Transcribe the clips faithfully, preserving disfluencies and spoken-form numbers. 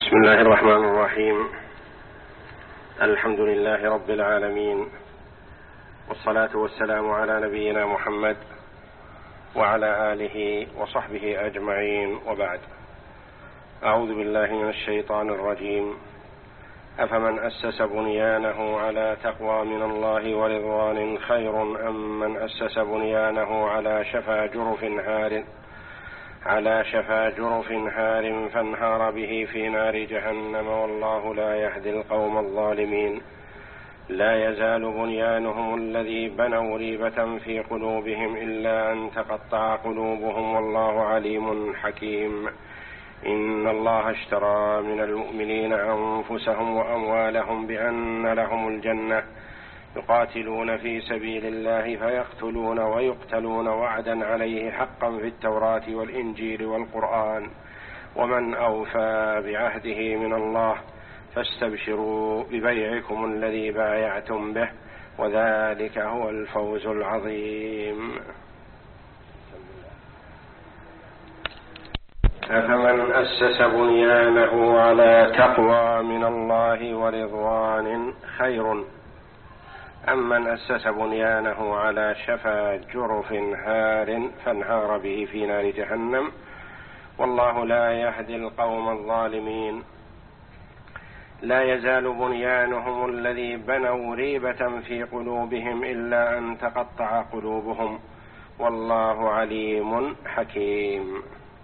بسم الله الرحمن الرحيم. الحمد لله رب العالمين، والصلاة والسلام على نبينا محمد وعلى آله وصحبه أجمعين، وبعد. أعوذ بالله من الشيطان الرجيم. أفمن أسس بنيانه على تقوى من الله ورضوان خير أم من أسس بنيانه على شفا جرف هار على شفا جرف هار فانهار به في نار جهنم والله لا يهدي القوم الظالمين. لا يزال بنيانهم الذي بنوا ريبة في قلوبهم إلا أن تقطع قلوبهم والله عليم حكيم. إن الله اشترى من المؤمنين أنفسهم وأموالهم بأن لهم الجنة يقاتلون في سبيل الله فيقتلون ويقتلون وعدا عليه حقا في التوراة والإنجيل والقرآن ومن أوفى بعهده من الله فاستبشروا ببيعكم الذي بايعتم به وذلك هو الفوز العظيم. أفمن أسس بنيانه على تقوى من الله ورضوان خير أم من أسس بنيانه على شفا جرف هار فانهار به في نار جهنم والله لا يهدي القوم الظالمين. لا يزال بنيانهم الذي بنوا ريبة في قلوبهم إلا أن تقطع قلوبهم والله عليم حكيم.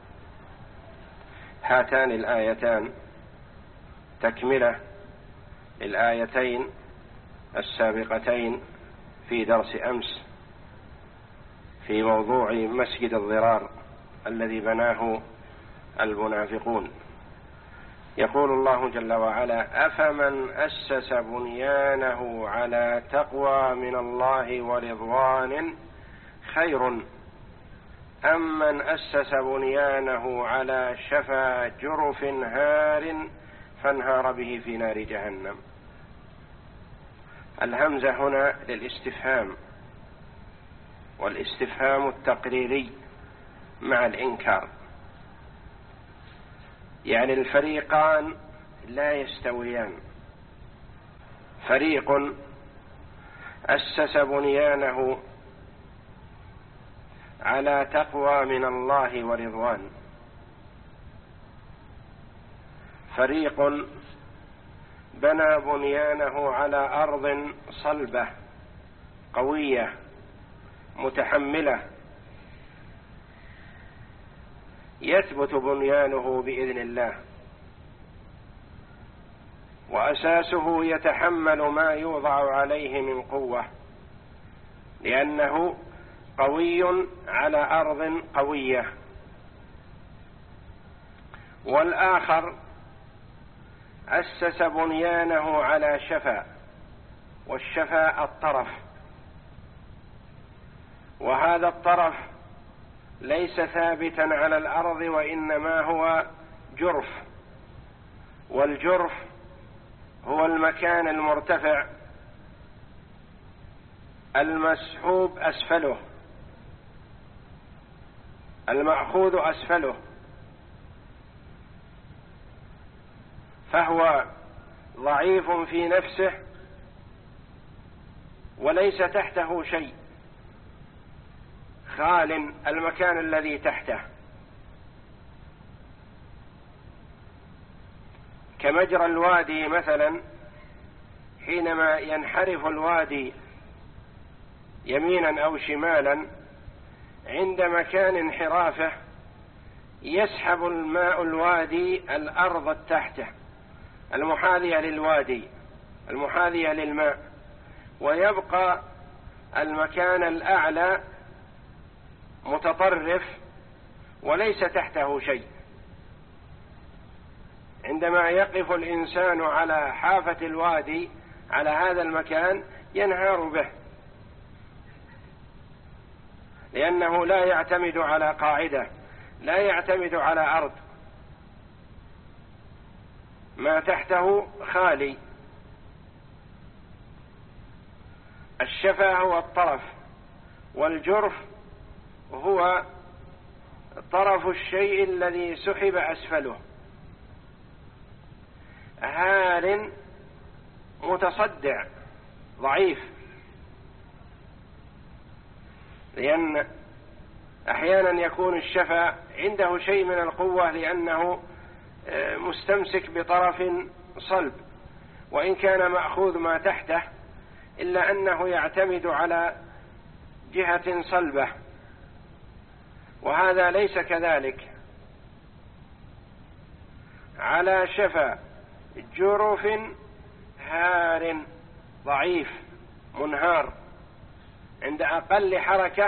هاتان الآيتان تكملة الآيتين السابقتين في درس أمس في موضوع مسجد الضرار الذي بناه المنافقون. يقول الله جل وعلا: أفمن أسس بنيانه على تقوى من الله ورضوان خير أم من أسس بنيانه على شفا جرف هار فانهار به في نار جهنم. الهمزة هنا للاستفهام، والاستفهام التقريري مع الإنكار، يعني الفريقان لا يستويان. فريق أسس بنيانه على تقوى من الله ورضوان، فريق بنى بنيانه على أرض صلبة قوية متحملة يثبت بنيانه بإذن الله، وأساسه يتحمل ما يوضع عليه من قوة لأنه قوي على أرض قوية. والآخر أسس بنيانه على شفا، والشفا الطرف، وهذا الطرف ليس ثابتا على الأرض وإنما هو جرف، والجرف هو المكان المرتفع المسحوب أسفله، المأخوذ أسفله، فهو ضعيف في نفسه وليس تحته شيء، خال المكان الذي تحته، كمجرى الوادي مثلا، حينما ينحرف الوادي يمينا أو شمالا عند مكان انحرافه يسحب الماء الوادي الأرض التحته المحاذية للوادي المحاذية للماء، ويبقى المكان الأعلى متطرف وليس تحته شيء. عندما يقف الإنسان على حافة الوادي على هذا المكان ينهار به، لأنه لا يعتمد على قاعدة، لا يعتمد على أرض، ما تحته خالي. الشفا هو الطرف، والجرف هو طرف الشيء الذي سحب أسفله. هار متصدع ضعيف، لأن أحيانا يكون الشفا عنده شيء من القوة لأنه مستمسك بطرف صلب، وإن كان مأخوذ ما تحته إلا أنه يعتمد على جهة صلبة، وهذا ليس كذلك. على شفا جرف هار ضعيف منهار، عند أقل حركة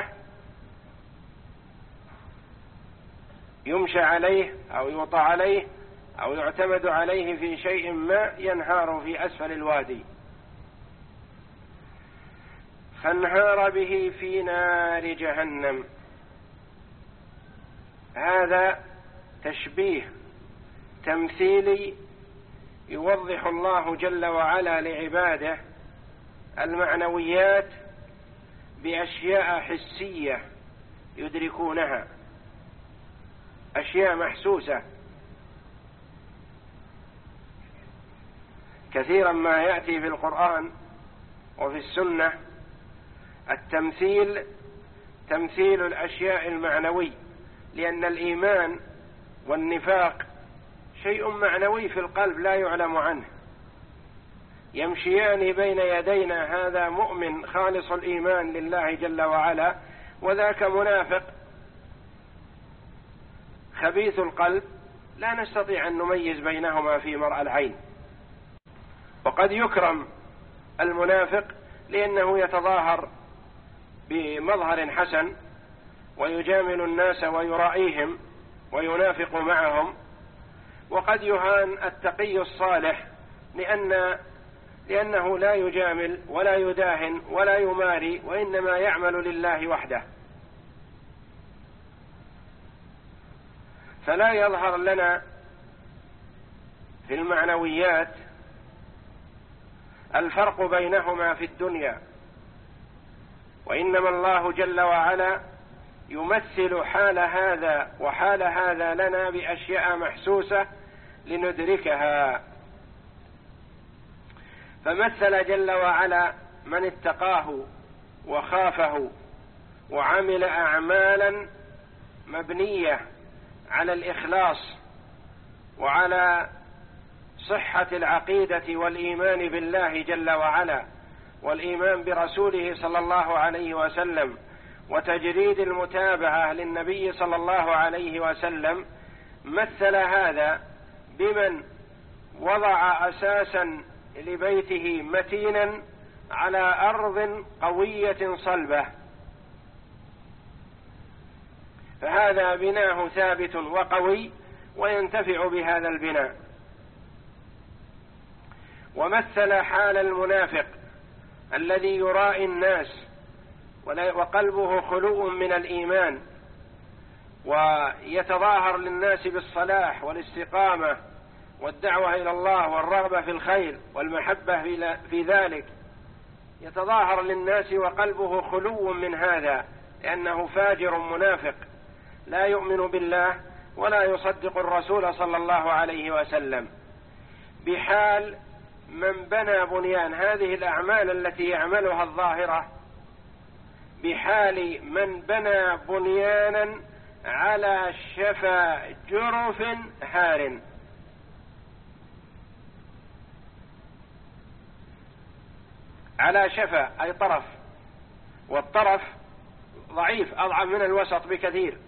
يمشى عليه أو يوطى عليه أو يعتمد عليه في شيء ما ينهار في أسفل الوادي. فانهار به في نار جهنم. هذا تشبيه تمثيلي يوضح الله جل وعلا لعباده المعنويات بأشياء حسية يدركونها، أشياء محسوسة. كثيرا ما يأتي في القرآن وفي السنة التمثيل تمثيل الأشياء المعنوي، لأن الإيمان والنفاق شيء معنوي في القلب لا يعلم عنه، يمشيان بين يدينا، هذا مؤمن خالص الإيمان لله جل وعلا، وذاك منافق خبيث القلب، لا نستطيع أن نميز بينهما في مرأى العين. وقد يكرم المنافق لأنه يتظاهر بمظهر حسن ويجامل الناس ويرائيهم وينافق معهم، وقد يهان التقي الصالح لأن لأنه لا يجامل ولا يداهن ولا يماري، وإنما يعمل لله وحده. فلا يظهر لنا في المعنويات الفرق بينهما في الدنيا، وإنما الله جل وعلا يمثل حال هذا وحال هذا لنا بأشياء محسوسة لندركها. فمثل جل وعلا من اتقاه وخافه وعمل أعمالا مبنية على الإخلاص وعلى صحة العقيدة والإيمان بالله جل وعلا والإيمان برسوله صلى الله عليه وسلم وتجريد المتابعة للنبي صلى الله عليه وسلم. مثل هذا بمن وضع أساسا لبيته متينا على أرض قوية صلبة، فهذا بناه ثابت وقوي وينتفع بهذا البناء. ومثل حال المنافق الذي يرائي الناس وقلبه خلوء من الإيمان ويتظاهر للناس بالصلاح والاستقامة والدعوة إلى الله والرغبة في الخير والمحبة في ذلك، يتظاهر للناس وقلبه خلو من هذا، لأنه فاجر منافق لا يؤمن بالله ولا يصدق الرسول صلى الله عليه وسلم. بحال من بنى بنيان هذه الأعمال التي يعملها الظاهرة، بحال من بنى بنيانا على شفا جرف هار. على شفا أي طرف، والطرف ضعيف أضعف من الوسط بكثير،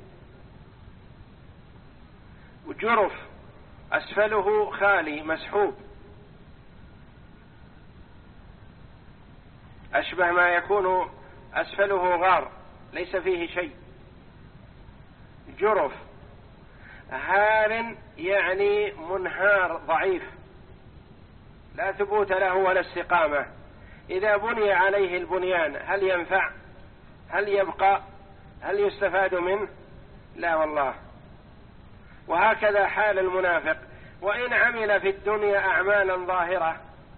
وجرف أسفله خالي مسحوب، أشبه ما يكون أسفله غار ليس فيه شيء. جرف هار يعني منهار ضعيف لا ثبوت له ولا استقامة. إذا بني عليه البنيان هل ينفع؟ هل يبقى؟ هل يستفاد منه؟ لا والله. وهكذا حال المنافق، وإن عمل في الدنيا أعمالا ظاهرة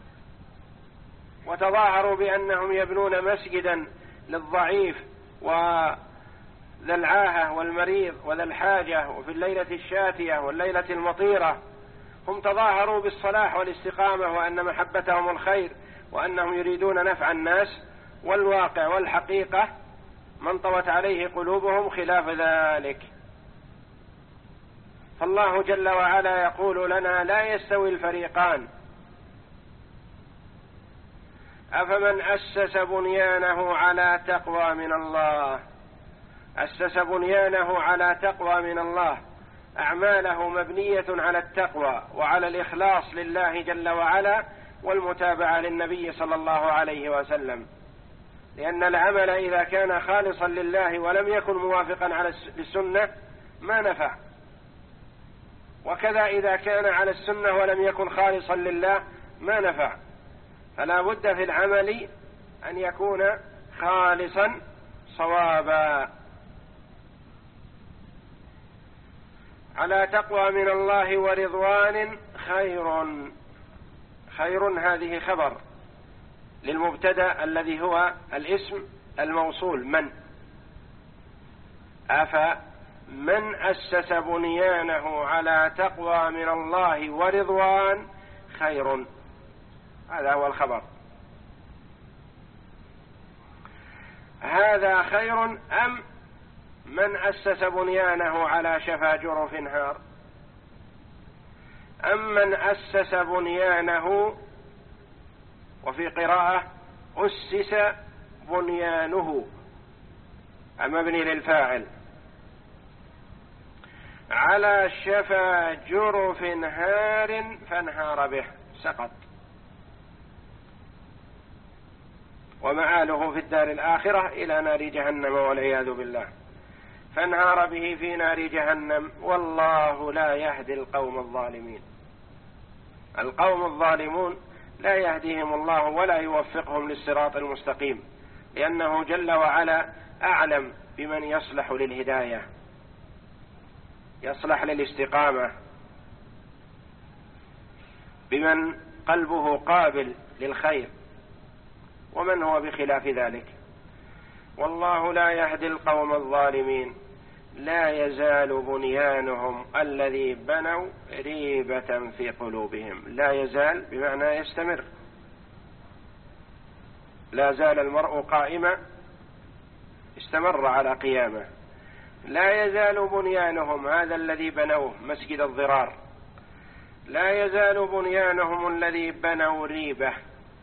وتظاهروا بأنهم يبنون مسجدا للضعيف وذا العاهة والمريض وذا الحاجة وفي الليلة الشاتية والليلة المطيرة هم تظاهروا بالصلاح والاستقامة وأن محبتهم الخير وأنهم يريدون نفع الناس، والواقع والحقيقة من طوت عليه قلوبهم خلاف ذلك. فالله جل وعلا يقول لنا: لا يستوي الفريقان، أفمن أسس بنيانه على تقوى من الله، أسس بنيانه على تقوى من الله، أعماله مبنية على التقوى وعلى الإخلاص لله جل وعلا والمتابعة للنبي صلى الله عليه وسلم، لأن العمل إذا كان خالصا لله ولم يكن موافقا على السنة ما نفع، وكذا إذا كان على السنة ولم يكن خالصا لله ما نفع. فلا بد في العمل أن يكون خالصا صوابا. على تقوى من الله ورضوان خير، خير هذه خبر للمبتدأ الذي هو الاسم الموصول من، أفمن أسس بنيانه على تقوى من الله ورضوان خير، هذا هو الخبر. هذا خير أم من أسس بنيانه على شفا جرف هار، أم من أسس بنيانه، وفي قراءة أسس بنيانه مبني للفاعل، على شفا جرف هار فانهار به سقط، ومآله في الدار الآخرة إلى نار جهنم والعياذ بالله، فانهار به في نار جهنم، والله لا يهدي القوم الظالمين. القوم الظالمون لا يهديهم الله ولا يوفقهم للصراط المستقيم، لأنه جل وعلا أعلم بمن يصلح للهداية، يصلح للاستقامة، بمن قلبه قابل للخير، ومن هو بخلاف ذلك. والله لا يهدي القوم الظالمين. لا يزال بنيانهم الذي بنوا ريبة في قلوبهم. لا يزال بمعنى يستمر، لا زال المرء قائما استمر على قيامه. لا يزال بنيانهم، هذا الذي بنوه مسجد الضرار، لا يزال بنيانهم الذي بنوا ريبة،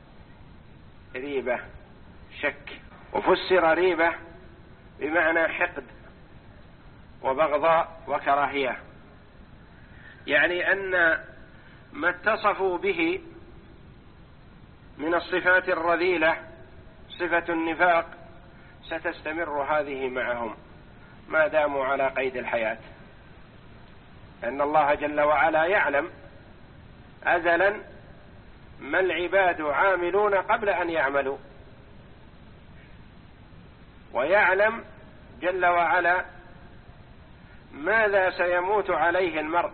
ريبة شك، وفسر ريبة بمعنى حقد وبغضاء وكراهية، يعني أن ما اتصفوا به من الصفات الرذيلة صفة النفاق ستستمر هذه معهم ما داموا على قيد الحياة، لأن الله جل وعلا يعلم أزلا ما العباد عاملون قبل أن يعملوا، ويعلم جل وعلا ماذا سيموت عليه المرء.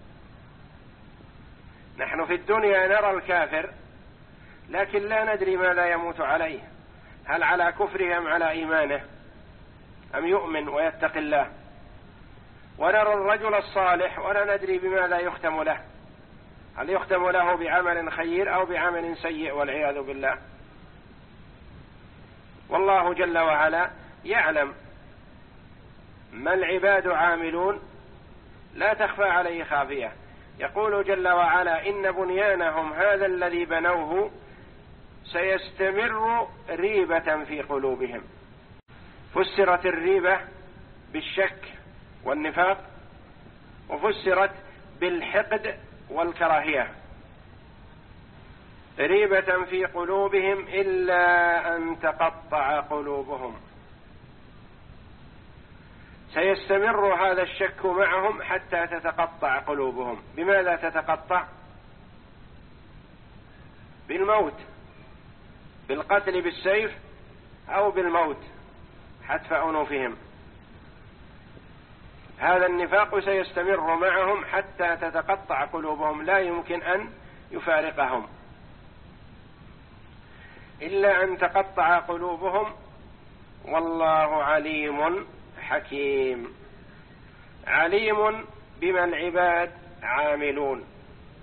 نحن في الدنيا نرى الكافر لكن لا ندري ماذا يموت عليه، هل على كفره أم على إيمانه، أم يؤمن ويتقي الله. ونرى الرجل الصالح ولا ندري بماذا يختم له، هل يختم له بعمل خير أو بعمل سيء والعياذ بالله. والله جل وعلا يعلم ما العباد عاملون، لا تخفى عليه خافية. يقول جل وعلا: إن بنيانهم هذا الذي بنوه سيستمر ريبة في قلوبهم. فسرت الريبة بالشك والنفاق، وفسرت بالحقد والكراهية. ريبة في قلوبهم إلا أن تقطع قلوبهم. سيستمر هذا الشك معهم حتى تتقطع قلوبهم. بماذا تتقطع؟ بالموت، بالقتل بالسيف أو بالموت حتف أنوفهم. هذا النفاق سيستمر معهم حتى تتقطع قلوبهم، لا يمكن أن يفارقهم إلا أن تقطع قلوبهم. والله عليم حكيم، عليم بما العباد عاملون،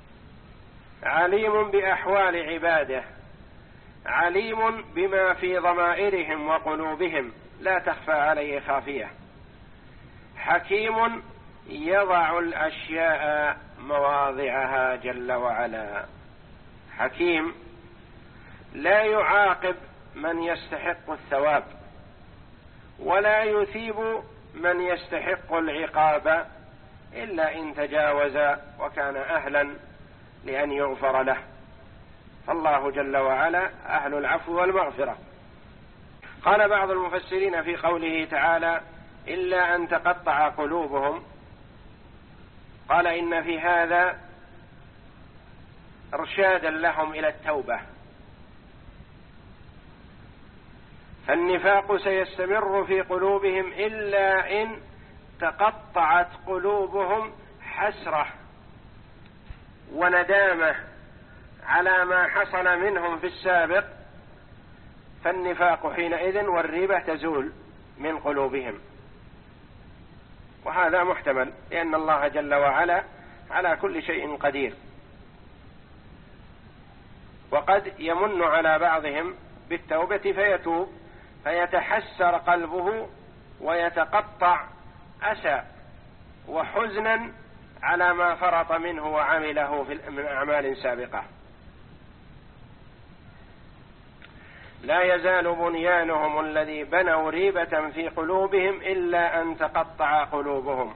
عليم بأحوال عباده، عليم بما في ضمائرهم وقلوبهم، لا تخفى عليه خافية، حكيم يضع الأشياء مواضعها جل وعلا، حكيم لا يعاقب من يستحق الثواب ولا يثيب من يستحق العقاب إلا إن تجاوز وكان أهلا لأن يغفر له، فالله جل وعلا أهل العفو والمغفرة. قال بعض المفسرين في قوله تعالى إلا أن تقطع قلوبهم، قال إن في هذا إرشادا لهم إلى التوبة، فالنفاق سيستمر في قلوبهم إلا إن تقطعت قلوبهم حسرة وندامة على ما حصل منهم في السابق، فالنفاق حينئذ والريبة تزول من قلوبهم، وهذا محتمل لأن الله جل وعلا على كل شيء قدير. وقد يمن على بعضهم بالتوبة فيتوب فيتحسر قلبه ويتقطع أسى وحزنا على ما فرط منه وعمله من أعمال سابقة. لا يزال بنيانهم الذي بنوا ريبة في قلوبهم إلا أن تقطع قلوبهم.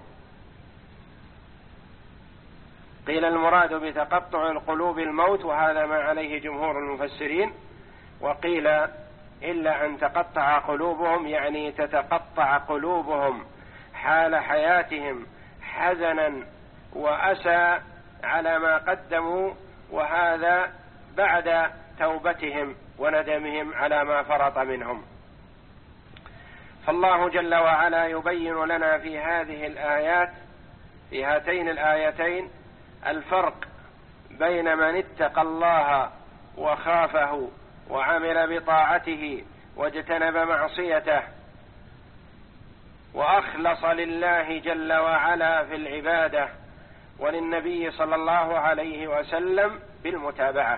قيل المراد بتقطع القلوب الموت، وهذا ما عليه جمهور المفسرين، وقيل إلا أن تقطع قلوبهم يعني تتقطع قلوبهم حال حياتهم حزنا وأسى على ما قدموا، وهذا بعد توبتهم وندمهم على ما فرط منهم. فالله جل وعلا يبين لنا في هذه الآيات، في هاتين الآيتين، الفرق بين من اتقى الله وخافه وعمل بطاعته واجتنب معصيته وأخلص لله جل وعلا في العبادة وللنبي صلى الله عليه وسلم بالمتابعة،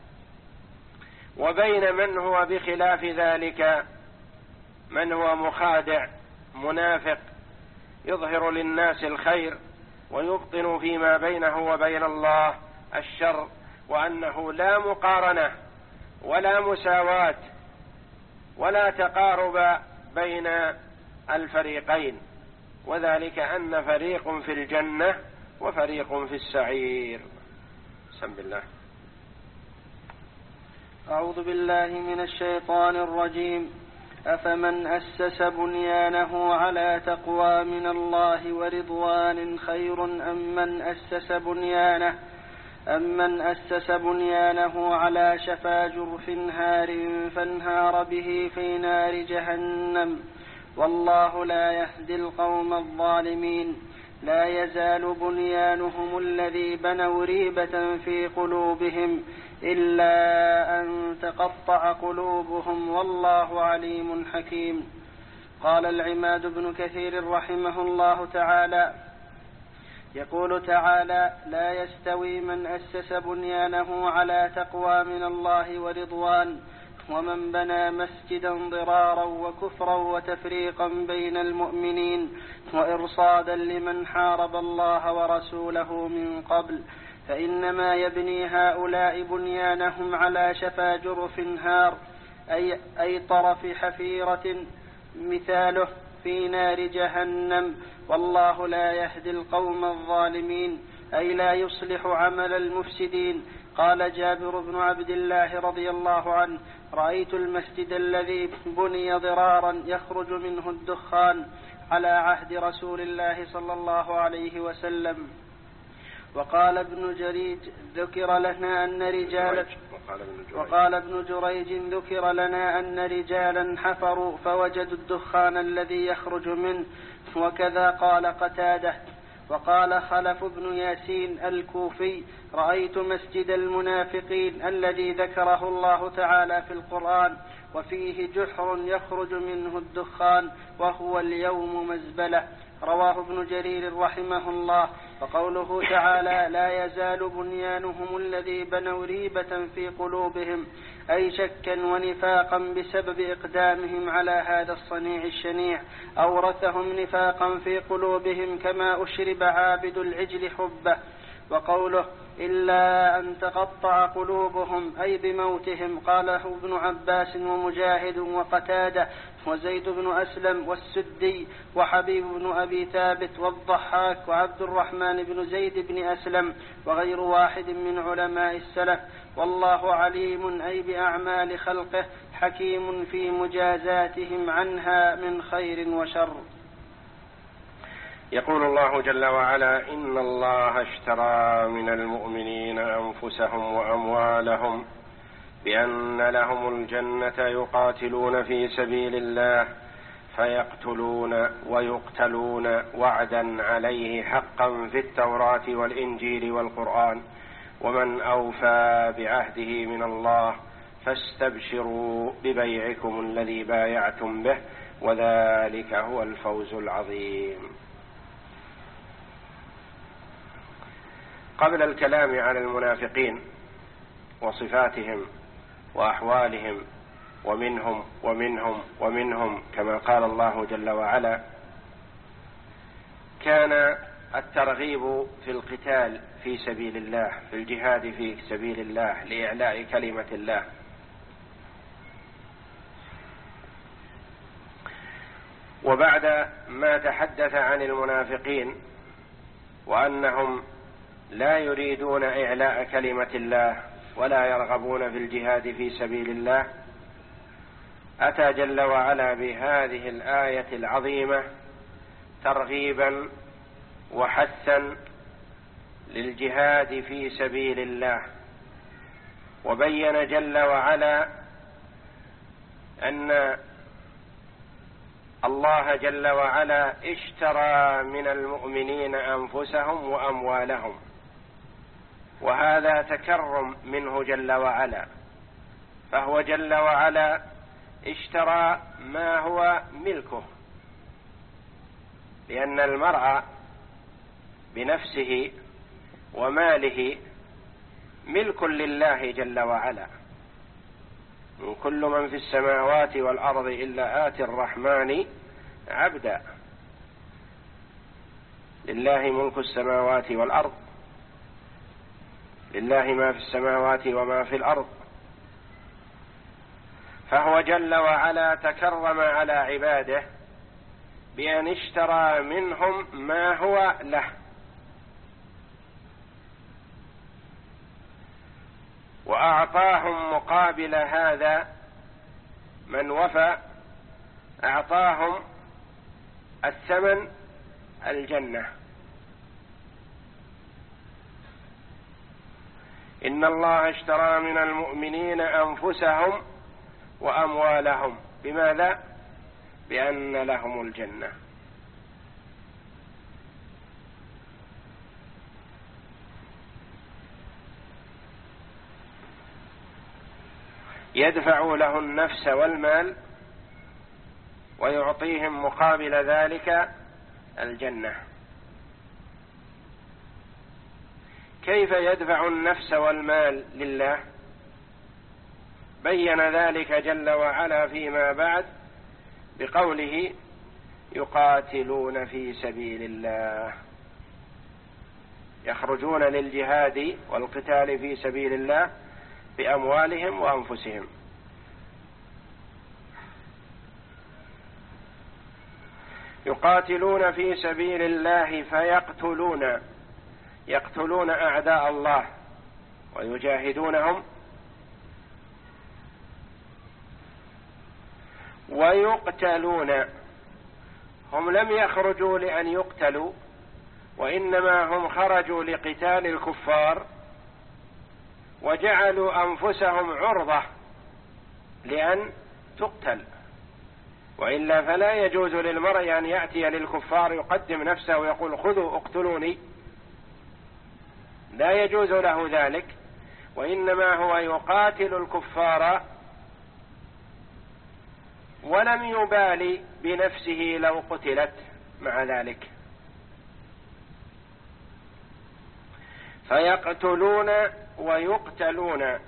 وبين من هو بخلاف ذلك، من هو مخادع منافق يظهر للناس الخير ويبطن فيما بينه وبين الله الشر، وأنه لا مقارنة ولا مساواة ولا تقارب بين الفريقين، وذلك أن فريق في الجنة وفريق في السعير. بسم الله. أعوذ بالله من الشيطان الرجيم. أفمن أسس بنيانه على تقوى من الله ورضوان خير أم من أسس بنيانه أم من أسس بنيانه على شفا جرف هار فانهار به في نار جهنم، والله لا يهدي القوم الظالمين. لا يزال بنيانهم الذي بنوا ريبة في قلوبهم إلا أن تقطع قلوبهم، والله عليم حكيم. قال العماد بن كثير رحمه الله تعالى: يقول تعالى: لا يستوي من أسس بنيانه على تقوى من الله ورضوان ومن بنى مسجدا ضرارا وكفرا وتفريقا بين المؤمنين وإرصادا لمن حارب الله ورسوله من قبل، فإنما يبني هؤلاء بنيانهم على شفا جرف هار، أي, أي طرف حفيرة مثاله في نار جهنم، والله لا يهدي القوم الظالمين، أي لا يصلح عمل المفسدين. قال جابر بن عبد الله رضي الله عنه: رأيت المسجد الذي بني ضرارا يخرج منه الدخان على عهد رسول الله صلى الله عليه وسلم. وقال ابن جريج: ذكر لنا أن رجالا وقال ابن جريج ذكر لنا أن رجالا حفروا فوجدوا الدخان الذي يخرج منه، وكذا قال قتادة. وقال خلف بن ياسين الكوفي: رأيت مسجد المنافقين الذي ذكره الله تعالى في القرآن وفيه جحر يخرج منه الدخان وهو اليوم مزبلة، رواه ابن جرير رحمه الله. وقوله تعالى لا يزال بنيانهم الذي بنوا ريبة في قلوبهم أي شكا ونفاقا بسبب إقدامهم على هذا الصنيع الشنيع أورثهم نفاقا في قلوبهم كما أشرب عابد العجل حبه. وقوله إلا أن تقطع قلوبهم أي بموتهم قاله ابن عباس ومجاهد وقتادة وزيد بن أسلم والسدي وحبيب بن أبي ثابت والضحاك وعبد الرحمن بن زيد بن أسلم وغير واحد من علماء السلف. والله عليم أي بأعمال خلقه حكيم في مجازاتهم عنها من خير وشر. يقول الله جل وعلا إن الله اشترى من المؤمنين أنفسهم وأموالهم بأن لهم الجنة يقاتلون في سبيل الله فيقتلون ويقتلون وعدا عليه حقا في التوراة والإنجيل والقرآن ومن أوفى بعهده من الله فاستبشروا ببيعكم الذي بايعتم به وذلك هو الفوز العظيم. قبل الكلام على المنافقين وصفاتهم وأحوالهم ومنهم ومنهم ومنهم كما قال الله جل وعلا، كان الترغيب في القتال في سبيل الله، في الجهاد في سبيل الله لإعلاء كلمة الله. وبعد ما تحدث عن المنافقين وأنهم لا يريدون إعلاء كلمة الله ولا يرغبون في الجهاد في سبيل الله، أتى جل وعلا بهذه الآية العظيمة ترغيبا وحثا للجهاد في سبيل الله، وبين جل وعلا أن الله جل وعلا اشترى من المؤمنين أنفسهم وأموالهم، وهذا تكرم منه جل وعلا، فهو جل وعلا اشترى ما هو ملكه، لأن المرء بنفسه وماله ملك لله جل وعلا. من كل من في السماوات والأرض إلا آتي الرحمن عبدا، لله ملك السماوات والأرض، لله ما في السماوات وما في الأرض. فهو جل وعلا تكرم على عباده بأن اشترى منهم ما هو له، وأعطاهم مقابل هذا من وفى، أعطاهم الثمن الجنة. إن الله اشترى من المؤمنين أنفسهم وأموالهم بماذا؟ بأن لهم الجنة. يدفع له النفس والمال ويعطيهم مقابل ذلك الجنة. كيف يدفع النفس والمال لله؟ بين ذلك جل وعلا فيما بعد بقوله يقاتلون في سبيل الله، يخرجون للجهاد والقتال في سبيل الله بأموالهم وأنفسهم. يقاتلون في سبيل الله فيقتلون، يقتلون أعداء الله ويجاهدونهم، ويقتلون. هم لم يخرجوا لأن يقتلوا، وإنما هم خرجوا لقتال الكفار وجعلوا أنفسهم عرضة لأن تقتل، وإلا فلا يجوز للمرء أن يأتي للكفار يقدم نفسه ويقول خذوا اقتلوني، لا يجوز له ذلك، وإنما هو يقاتل الكفار ولم يبالي بنفسه لو قتلت، مع ذلك. فيقتلون ويقتلون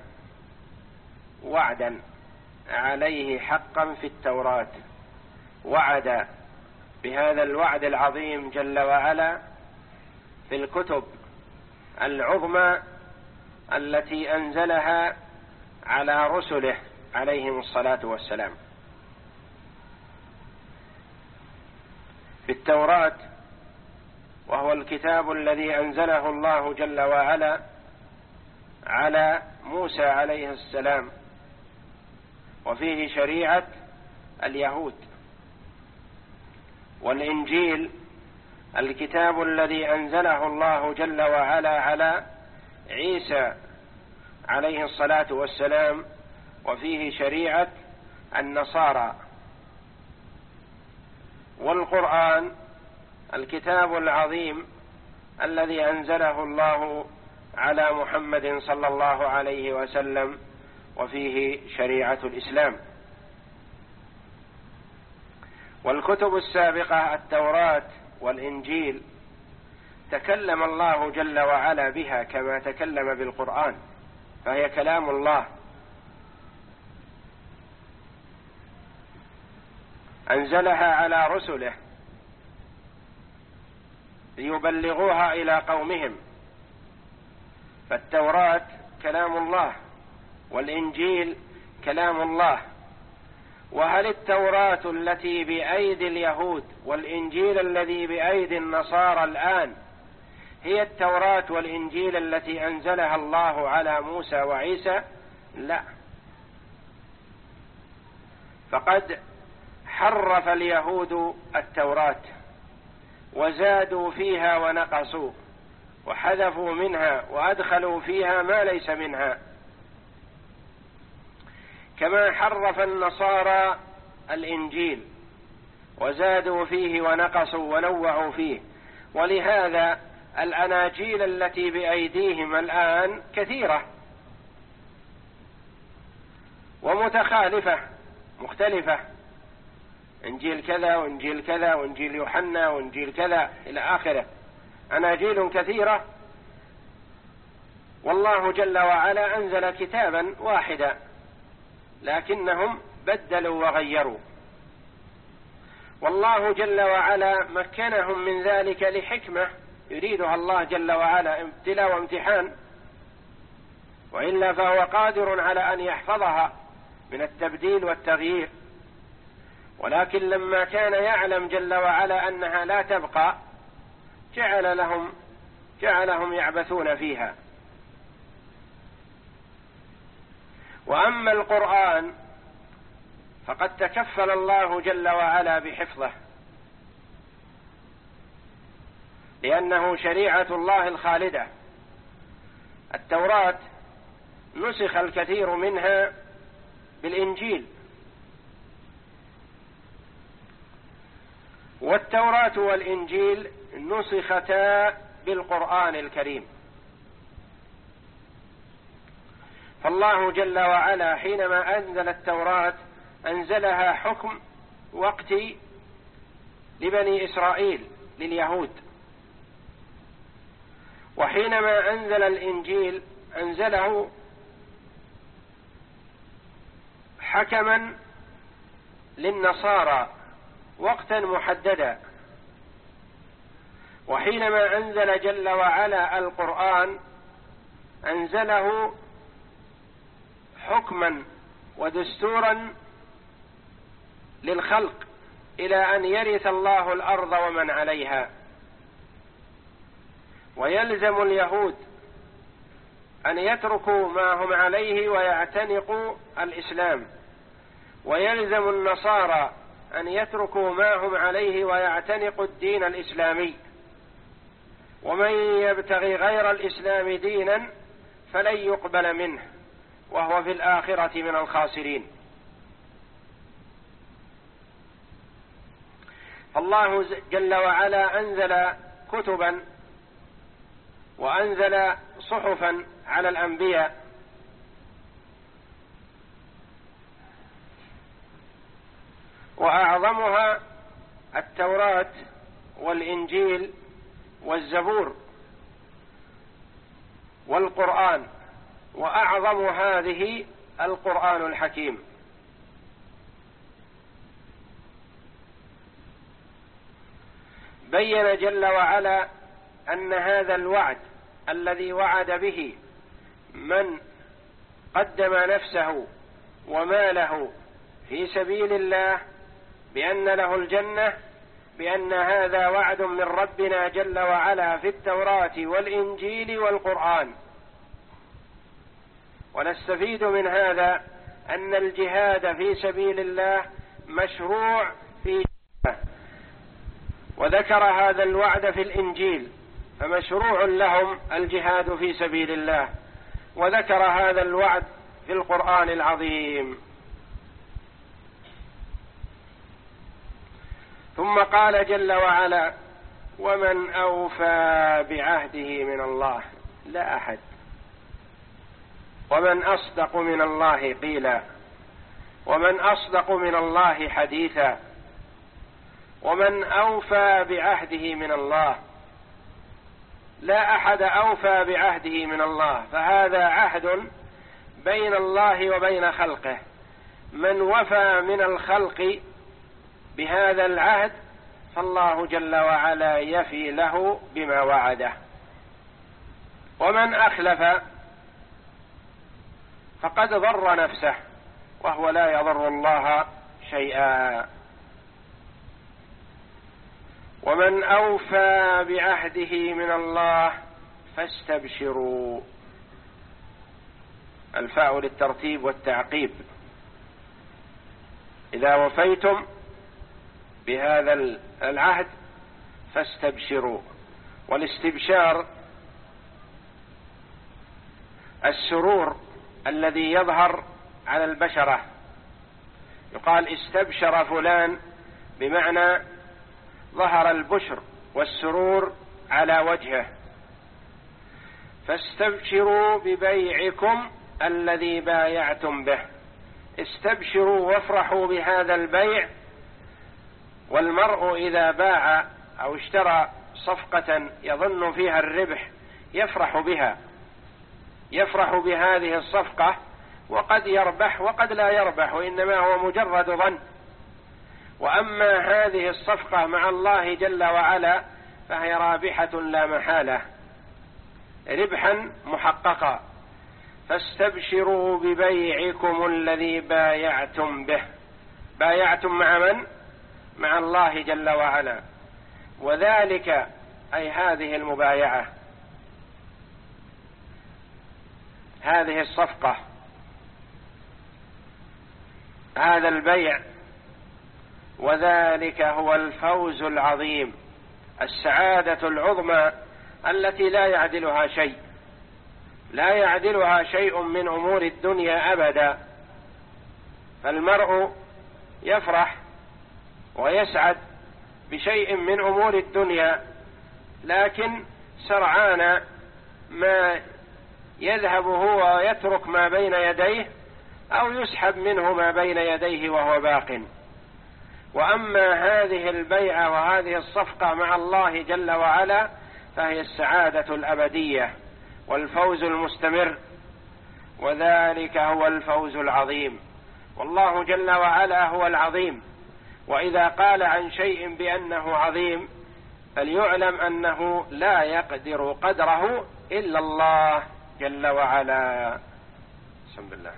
وعدا عليه حقا في التوراة، وعد بهذا الوعد العظيم جل وعلا في الكتب العظمى التي أنزلها على رسله عليهم الصلاة والسلام. في التوراة، وهو الكتاب الذي أنزله الله جل وعلا على موسى عليه السلام، وفيه شريعة اليهود. والإنجيل الكتاب الذي أنزله الله جل وعلا على عيسى عليه الصلاة والسلام، وفيه شريعة النصارى. والقرآن الكتاب العظيم الذي أنزله الله على محمد صلى الله عليه وسلم، وفيه شريعة الإسلام. والكتب السابقة التوراة والإنجيل تكلم الله جل وعلا بها كما تكلم بالقرآن، فهي كلام الله أنزلها على رسله ليبلغوها إلى قومهم. فالتوراة كلام الله والإنجيل كلام الله. وهل التوراة التي بأيدي اليهود والإنجيل الذي بأيدي النصارى الآن هي التوراة والإنجيل التي أنزلها الله على موسى وعيسى؟ لا، فقد حرف اليهود التوراة وزادوا فيها ونقصوا وحذفوا منها وأدخلوا فيها ما ليس منها، كما حرف النصارى الإنجيل وزادوا فيه ونقصوا ونوعوا فيه. ولهذا الأناجيل التي بأيديهم الآن كثيرة ومتخالفة مختلفة، إنجيل كذا وإنجيل كذا وإنجيل يوحنا وإنجيل كذا إلى آخره، أناجيل كثيرة. والله جل وعلا أنزل كتابا واحدا لكنهم بدلوا وغيروا. والله جل وعلا مكنهم من ذلك لحكمة يريدها الله جل وعلا، ابتلاء وامتحان، وإلا فهو قادر على أن يحفظها من التبديل والتغيير. ولكن لما كان يعلم جل وعلا أنها لا تبقى جعل لهم جعلهم يعبثون فيها. وأما القرآن فقد تكفل الله جل وعلا بحفظه، لأنه شريعة الله الخالدة. التوراة نسخ الكثير منها بالإنجيل، والتوراة والإنجيل نسختا بالقرآن الكريم. فالله جل وعلا حينما أنزل التوراة أنزلها حكم وقت لبني إسرائيل لليهود، وحينما أنزل الإنجيل أنزله حكما للنصارى وقتا محددا. وحينما أنزل جل وعلا القرآن أنزله حكما ودستورا للخلق إلى أن يرث الله الأرض ومن عليها. ويلزم اليهود أن يتركوا ما هم عليه ويعتنقوا الإسلام، ويلزم النصارى أن يتركوا ما هم عليه ويعتنقوا الدين الإسلامي. ومن يبتغي غير الإسلام دينا فلن يقبل منه وهو في الآخرة من الخاسرين. الله جل وعلا أنزل كتبا وأنزل صحفا على الأنبياء، وأعظمها التوراة والإنجيل والزبور والقرآن، وأعظم هذه القرآن الحكيم. بين جل وعلا أن هذا الوعد الذي وعد به من قدم نفسه وماله في سبيل الله بأن له الجنة، بأن هذا وعد من ربنا جل وعلا في التوراة والإنجيل والقرآن. ونستفيد من هذا أن الجهاد في سبيل الله مشروع في جهة، وذكر هذا الوعد في الإنجيل، فمشروع لهم الجهاد في سبيل الله، وذكر هذا الوعد في القرآن العظيم. ثم قال جل وعلا: ومن أوفى بعهده من الله. لا أحد. ومن أصدق من الله قيلا، ومن أصدق من الله حديثا، ومن أوفى بعهده من الله. لا أحد أوفى بعهده من الله، فهذا عهد بين الله وبين خلقه. من وفى من الخلق بهذا العهد فالله جل وعلا يفي له بما وعده. ومن أخلف فقد ضر نفسه، وهو لا يضر الله شيئا. ومن أوفى بعهده من الله فاستبشروا. الفاء للترتيب والتعقيب. إذا وفيتم بهذا العهد فاستبشروا. والاستبشار السرور الذي يظهر على البشرة، يقال استبشر فلان، بمعنى ظهر البشر والسرور على وجهه. فاستبشروا ببيعكم الذي بايعتم به. استبشروا وافرحوا بهذا البيع. والمرء إذا باع أو اشترى صفقة يظن فيها الربح يفرح بها، يفرح بهذه الصفقة، وقد يربح وقد لا يربح، وإنما هو مجرد ظن. وأما هذه الصفقة مع الله جل وعلا فهي رابحة لا محالة، ربحا محققا. فاستبشروا ببيعكم الذي بايعتم به. بايعتم مع من؟ مع الله جل وعلا. وذلك أي هذه المبايعة، هذه الصفقة، هذا البيع، وذلك هو الفوز العظيم، السعادة العظمى التي لا يعدلها شيء، لا يعدلها شيء من أمور الدنيا أبدا. فالمرء يفرح ويسعد بشيء من أمور الدنيا، لكن سرعان ما يذهب هو ويترك ما بين يديه، أو يسحب منه ما بين يديه وهو باق. وأما هذه البيعة وهذه الصفقة مع الله جل وعلا فهي السعادة الأبدية والفوز المستمر، وذلك هو الفوز العظيم. والله جل وعلا هو العظيم، وإذا قال عن شيء بأنه عظيم فليعلم أنه لا يقدر قدره إلا الله جل وعلا. بسم الله.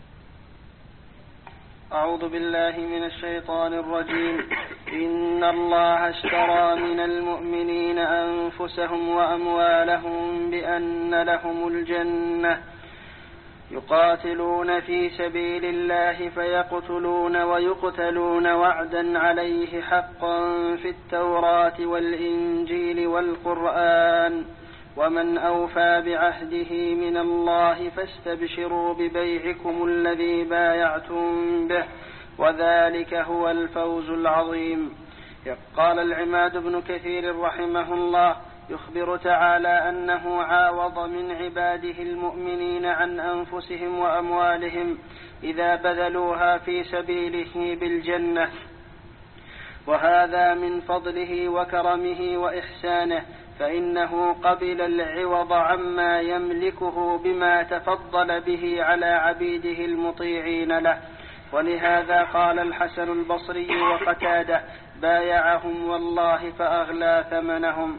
أعوذ بالله من الشيطان الرجيم. إن الله اشترى من المؤمنين أنفسهم وأموالهم بأن لهم الجنة يقاتلون في سبيل الله فيقتلون ويقتلون وعدا عليه حقا في التوراة والإنجيل والقرآن. ومن أوفى بعهده من الله فاستبشروا ببيعكم الذي بايعتم به، وذلك هو الفوز العظيم. قال العماد بن كثير رحمه الله: يخبر تعالى أنه عاوض من عباده المؤمنين عن أنفسهم وأموالهم إذا بذلوها في سبيله بالجنة. وهذا من فضله وكرمه وإحسانه، فإنه قبل العوض عما يملكه بما تفضل به على عبيده المطيعين له. ولهذا قال الحسن البصري وقتادة: بايعهم والله فأغلى ثمنهم.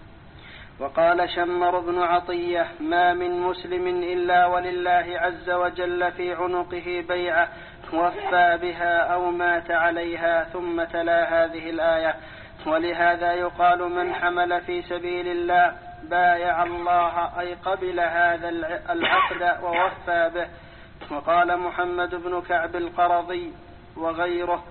وقال شمر بن عطية: ما من مسلم إلا ولله عز وجل في عنقه بيعة وفى بها أو مات عليها. ثم تلا هذه الآية: ولهذا يقال من حمل في سبيل الله بايع الله، أي قبل هذا العقد ووفى به. وقال محمد بن كعب القرظي وغيره: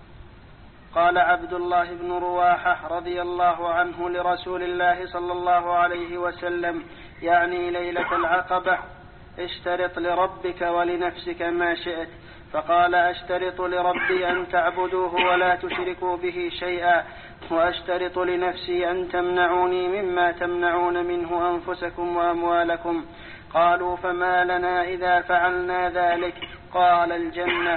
قال عبد الله بن رواحة رضي الله عنه لرسول الله صلى الله عليه وسلم، يعني ليلة العقبة: اشترط لربك ولنفسك ما شئت. فقال: أشترط لربي أن تعبدوه ولا تشركوا به شيئا، وأشترط لنفسي أن تمنعوني مما تمنعون منه أنفسكم وأموالكم. قالوا: فما لنا إذا فعلنا ذلك؟ قال: الجنة.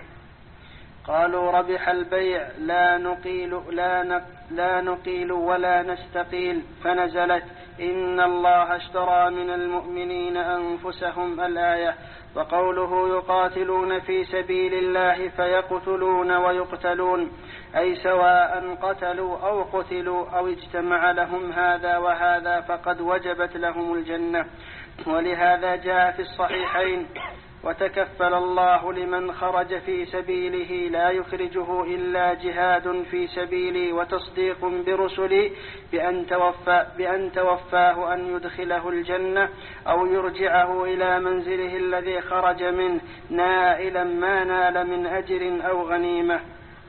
قالوا: ربح البيع، لا نقيل, لا, لا نقيل ولا نستقيل. فنزلت: إن الله اشترى من المؤمنين أنفسهم، الآية. وقوله: يقاتلون في سبيل الله فيقتلون ويقتلون، أي سواء قتلوا أو قتلوا أو اجتمع لهم هذا وهذا فقد وجبت لهم الجنة. ولهذا جاء في الصحيحين: وتكفل الله لمن خرج في سبيله لا يخرجه إلا جهاد في سبيلي وتصديق برسلي بأن, توفى بأن توفاه أن يدخله الجنة أو يرجعه إلى منزله الذي خرج منه نائلا ما نال من أجر أو غنيمة.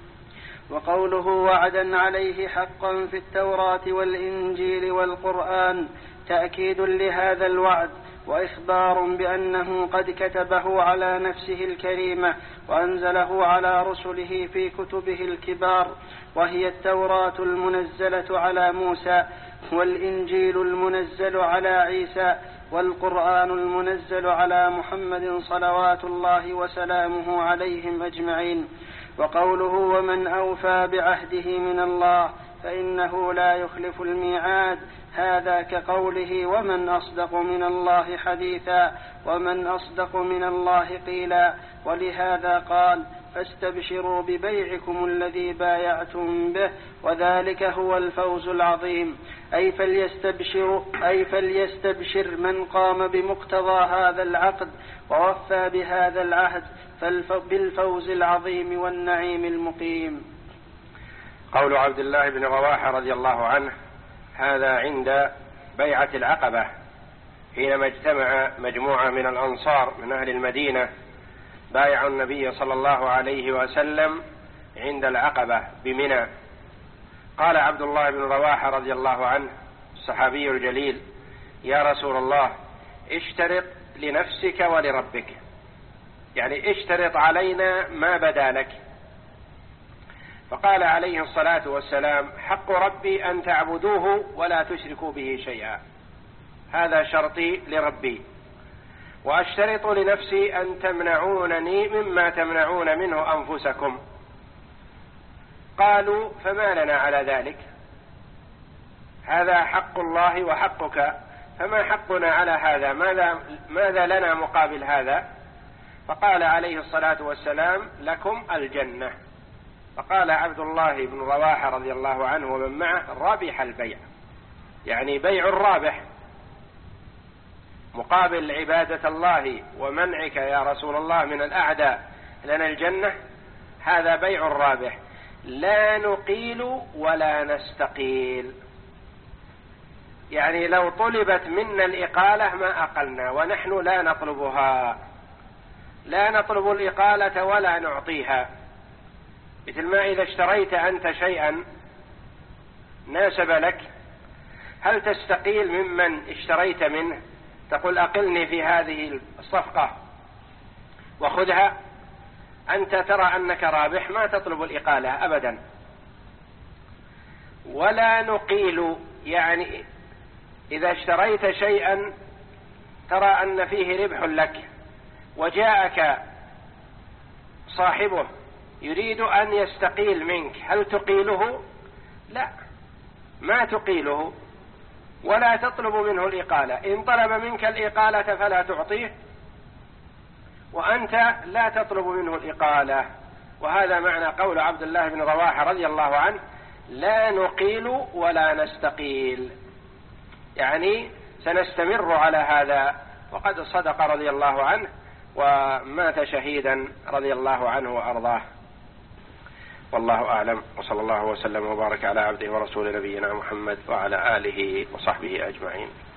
وقوله: وعدا عليه حقا في التوراة والإنجيل والقرآن، تأكيد لهذا الوعد وإخبار بأنه قد كتبه على نفسه الكريمة وأنزله على رسله في كتبه الكبار، وهي التوراة المنزلة على موسى، والإنجيل المنزل على عيسى، والقرآن المنزل على محمد صلوات الله وسلامه عليهم أجمعين. وقوله: ومن أوفى بعهده من الله فإنه لا يخلف الميعاد، هذا كقوله: ومن أصدق من الله حديثا، ومن أصدق من الله قيلا. ولهذا قال: فاستبشروا ببيعكم الذي بايعتم به، وذلك هو الفوز العظيم. أي فليستبشر, أي فليستبشر من قام بمقتضى هذا العقد ووفى بهذا العهد بالفوز العظيم والنعيم المقيم. قول عبد الله بن رواحة رضي الله عنه: هذا عند بيعة العقبة، حينما اجتمع مجموعة من الأنصار من أهل المدينة بايعوا النبي صلى الله عليه وسلم عند العقبة بمنى. قال عبد الله بن رواحة رضي الله عنه الصحابي الجليل: يا رسول الله، اشترط لنفسك ولربك، يعني اشترط علينا ما بدا لك. فقال عليه الصلاة والسلام: حق ربي أن تعبدوه ولا تشركوا به شيئا، هذا شرطي لربي، وأشترط لنفسي أن تمنعونني مما تمنعون منه أنفسكم. قالوا: فما لنا على ذلك؟ هذا حق الله وحقك، فما حقنا على هذا؟ ماذا, ماذا لنا مقابل هذا؟ فقال عليه الصلاة والسلام: لكم الجنة. فقال عبد الله بن رواحة رضي الله عنه ومن معه: ربح البيع، يعني بيع الرابح مقابل عبادة الله ومنعك يا رسول الله من الأعداء لنا الجنة، هذا بيع الرابح، لا نقيل ولا نستقيل. يعني لو طلبت منا الإقالة ما أقلنا، ونحن لا نطلبها، لا نطلب الإقالة ولا نعطيها. مثل ما إذا اشتريت أنت شيئا ناسب لك، هل تستقيل ممن اشتريت منه تقول: أقلني في هذه الصفقة وخذها؟ أنت ترى أنك رابح، ما تطلب الإقالة أبدا. ولا نقيل، يعني إذا اشتريت شيئا ترى أن فيه ربح لك وجاءك صاحبه يريد أن يستقيل منك، هل تقيله؟ لا، ما تقيله ولا تطلب منه الإقالة. إن طلب منك الإقالة فلا تعطيه، وأنت لا تطلب منه الإقالة. وهذا معنى قول عبد الله بن رواحة رضي الله عنه: لا نقيل ولا نستقيل، يعني سنستمر على هذا. وقد صدق رضي الله عنه ومات شهيدا رضي الله عنه وأرضاه. والله أعلم، وصلى الله وسلم وبارك على عبده ورسول نبينا محمد وعلى آله وصحبه أجمعين.